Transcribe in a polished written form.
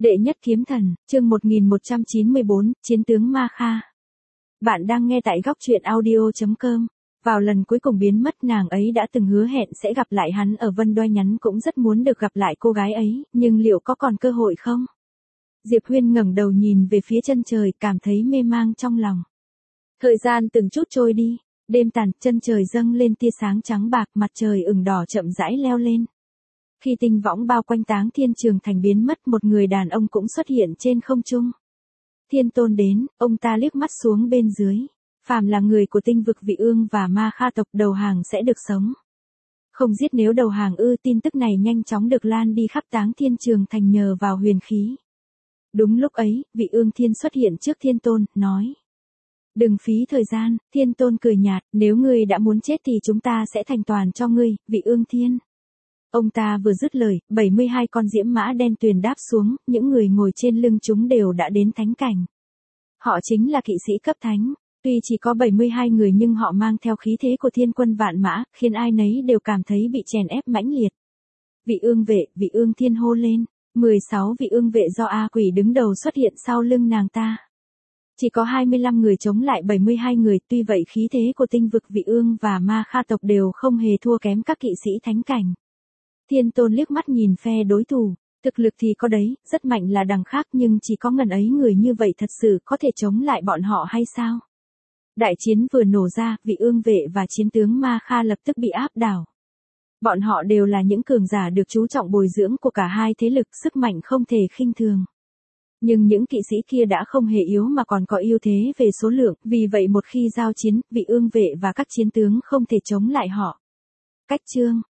Đệ nhất kiếm thần, chương 1194, chiến tướng Ma Kha. Bạn đang nghe tại góc truyện audio.com. Vào lần cuối cùng biến mất, nàng ấy đã từng hứa hẹn sẽ gặp lại hắn ở Vân Đoai, nhắn cũng rất muốn được gặp lại cô gái ấy, nhưng liệu có còn cơ hội không? Diệp Huyên ngẩng đầu nhìn về phía chân trời, cảm thấy mê mang trong lòng. Thời gian từng chút trôi đi, đêm tàn, chân trời dâng lên tia sáng trắng bạc, mặt trời ửng đỏ chậm rãi leo lên. Khi tinh võng bao quanh Táng Thiên Trường Thành biến mất, một người đàn ông cũng xuất hiện trên không trung. Thiên Tôn đến, ông ta liếc mắt xuống bên dưới. Phàm là người của tinh vực Vị Ương và Ma Kha tộc đầu hàng sẽ được sống. Không giết nếu đầu hàng ư? Tin tức này nhanh chóng được lan đi khắp Táng Thiên Trường Thành nhờ vào huyền khí. Đúng lúc ấy, Vị Ương Thiên xuất hiện trước Thiên Tôn, nói. Đừng phí thời gian. Thiên Tôn cười nhạt, nếu ngươi đã muốn chết thì chúng ta sẽ thành toàn cho ngươi, Vị Ương Thiên. Ông ta vừa dứt lời, 72 con diễm mã đen tuyền đáp xuống, những người ngồi trên lưng chúng đều đã đến thánh cảnh. Họ chính là kỵ sĩ cấp thánh. Tuy chỉ có 72 người nhưng họ mang theo khí thế của thiên quân vạn mã, khiến ai nấy đều cảm thấy bị chèn ép mãnh liệt. Vị Ương vệ, Vị Ương Thiên hô lên. 16 vị ương vệ do A Quỷ đứng đầu xuất hiện sau lưng nàng ta. Chỉ có 25 người chống lại 72 người, tuy vậy khí thế của tinh vực Vị Ương và Ma Kha tộc đều không hề thua kém các kỵ sĩ thánh cảnh. Thiên Tôn liếc mắt nhìn phe đối thủ, thực lực thì có đấy, rất mạnh là đằng khác, nhưng chỉ có ngần ấy người như vậy thật sự có thể chống lại bọn họ hay sao? Đại chiến vừa nổ ra, Vị Ương vệ và chiến tướng Ma Kha lập tức bị áp đảo. Bọn họ đều là những cường giả được chú trọng bồi dưỡng của cả hai thế lực, sức mạnh không thể khinh thường. Nhưng những kỵ sĩ kia đã không hề yếu mà còn có ưu thế về số lượng, vì vậy một khi giao chiến, Vị Ương vệ và các chiến tướng không thể chống lại họ. Cách chương